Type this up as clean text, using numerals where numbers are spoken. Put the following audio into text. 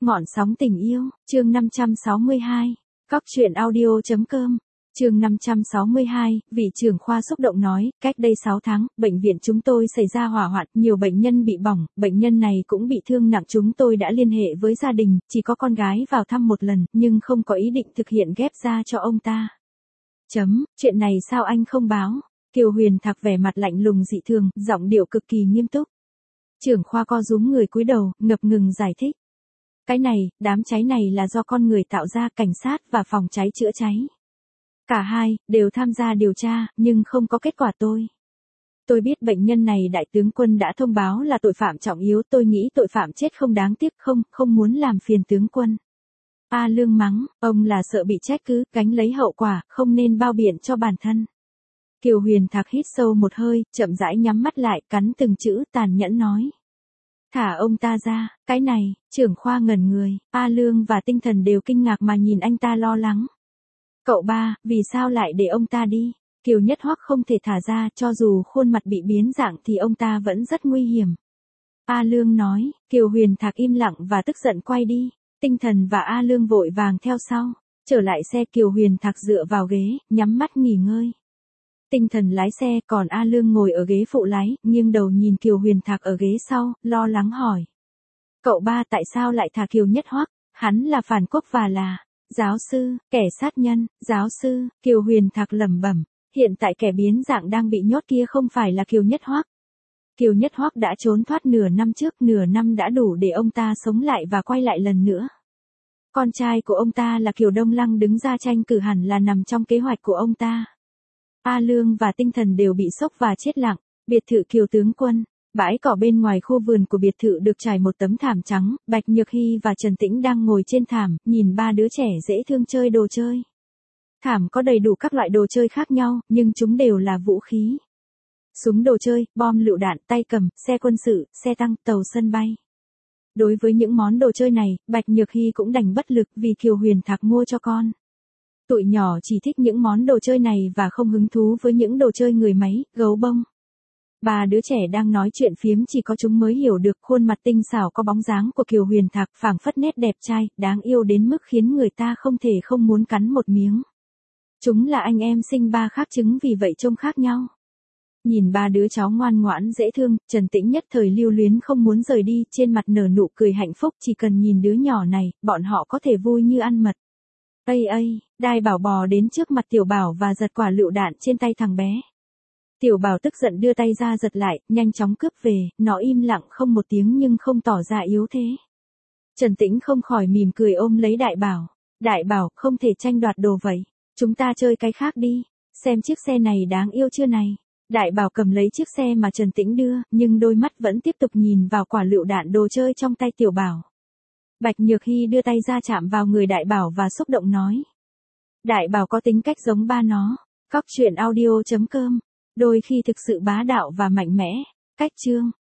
Ngọn sóng tình yêu, chương 562. Cóc truyện audio.com. Chương 562, vị trưởng khoa xúc động nói, cách đây 6 tháng, bệnh viện chúng tôi xảy ra hỏa hoạn, nhiều bệnh nhân bị bỏng, bệnh nhân này cũng bị thương nặng, chúng tôi đã liên hệ với gia đình, chỉ có con gái vào thăm một lần, nhưng không có ý định thực hiện ghép da cho ông ta. Chuyện này sao anh không báo? Kiều Huyền Thạc vẻ mặt lạnh lùng dị thường, giọng điệu cực kỳ nghiêm túc. Trưởng khoa co rúm người cúi đầu, ngập ngừng giải thích. Cái này, đám cháy này là do con người tạo ra, cảnh sát và phòng cháy chữa cháy. Cả hai, đều tham gia điều tra, nhưng không có kết quả tôi. Tôi biết bệnh nhân này đại tướng quân đã thông báo là tội phạm trọng yếu, tôi nghĩ tội phạm chết không đáng tiếc, không muốn làm phiền tướng quân. A Lương mắng, ông là sợ bị trách cứ, gánh lấy hậu quả, không nên bao biện cho bản thân. Kiều Huyền Thạc hít sâu một hơi, chậm rãi nhắm mắt lại, cắn từng chữ, tàn nhẫn nói. Thả ông ta ra, cái này, trưởng khoa ngẩn người, A Lương và Tinh Thần đều kinh ngạc mà nhìn anh ta lo lắng. Cậu ba, vì sao lại để ông ta đi? Kiều Nhất Hoắc không thể thả ra, cho dù khuôn mặt bị biến dạng thì ông ta vẫn rất nguy hiểm. A Lương nói, Kiều Huyền Thạc im lặng và tức giận quay đi. Tinh Thần và A Lương vội vàng theo sau. Trở lại xe, Kiều Huyền Thạc dựa vào ghế, nhắm mắt nghỉ ngơi. Tinh Thần lái xe, còn A Lương ngồi ở ghế phụ lái, nghiêng đầu nhìn Kiều Huyền Thạc ở ghế sau, lo lắng hỏi. Cậu ba tại sao lại thả Kiều Nhất Hoắc? Hắn là phản quốc và là giáo sư, kẻ sát nhân. Giáo sư, Kiều Huyền Thạc lẩm bẩm. Hiện tại kẻ biến dạng đang bị nhốt kia không phải là Kiều Nhất Hoắc. Kiều Nhất Hoắc đã trốn thoát nửa năm trước, nửa năm đã đủ để ông ta sống lại và quay lại lần nữa. Con trai của ông ta là Kiều Đông Lăng đứng ra tranh cử hẳn là nằm trong kế hoạch của ông ta. A Lương và Tinh Thần đều bị sốc và chết lặng. Biệt thự Kiều tướng quân. Bãi cỏ bên ngoài khu vườn của biệt thự được trải một tấm thảm trắng, Bạch Nhược Hy và Trần Tĩnh đang ngồi trên thảm, nhìn ba đứa trẻ dễ thương chơi đồ chơi. Thảm có đầy đủ các loại đồ chơi khác nhau, nhưng chúng đều là vũ khí. Súng đồ chơi, bom lựu đạn, tay cầm, xe quân sự, xe tăng, tàu sân bay. Đối với những món đồ chơi này, Bạch Nhược Hy cũng đành bất lực vì Kiều Huyền Thạc mua cho con. Tụi nhỏ chỉ thích những món đồ chơi này và không hứng thú với những đồ chơi người máy, gấu bông. Ba đứa trẻ đang nói chuyện phiếm, chỉ có chúng mới hiểu được khuôn mặt tinh xảo có bóng dáng của Kiều Huyền Thạc, phảng phất nét đẹp trai, đáng yêu đến mức khiến người ta không thể không muốn cắn một miếng. Chúng là anh em sinh ba khác trứng vì vậy trông khác nhau. Nhìn ba đứa cháu ngoan ngoãn dễ thương, Trần Tĩnh nhất thời lưu luyến không muốn rời đi, trên mặt nở nụ cười hạnh phúc, chỉ cần nhìn đứa nhỏ này, bọn họ có thể vui như ăn mật. Đai Bảo bò đến trước mặt Tiểu Bảo và giật quả lựu đạn trên tay thằng bé. Tiểu Bảo tức giận đưa tay ra giật lại, nhanh chóng cướp về, nó im lặng không một tiếng nhưng không tỏ ra yếu thế. Trần Tĩnh không khỏi mỉm cười ôm lấy Đại Bảo. Đại Bảo, không thể tranh đoạt đồ vậy. Chúng ta chơi cái khác đi, xem chiếc xe này đáng yêu chưa này. Đại Bảo cầm lấy chiếc xe mà Trần Tĩnh đưa, nhưng đôi mắt vẫn tiếp tục nhìn vào quả lựu đạn đồ chơi trong tay Tiểu Bảo. Bạch Nhược Hy đưa tay ra chạm vào người Đại Bảo và xúc động nói. Đại Bảo có tính cách giống ba nó. Cóc truyện audio.com. Đôi khi thực sự bá đạo và mạnh mẽ. Cách chương.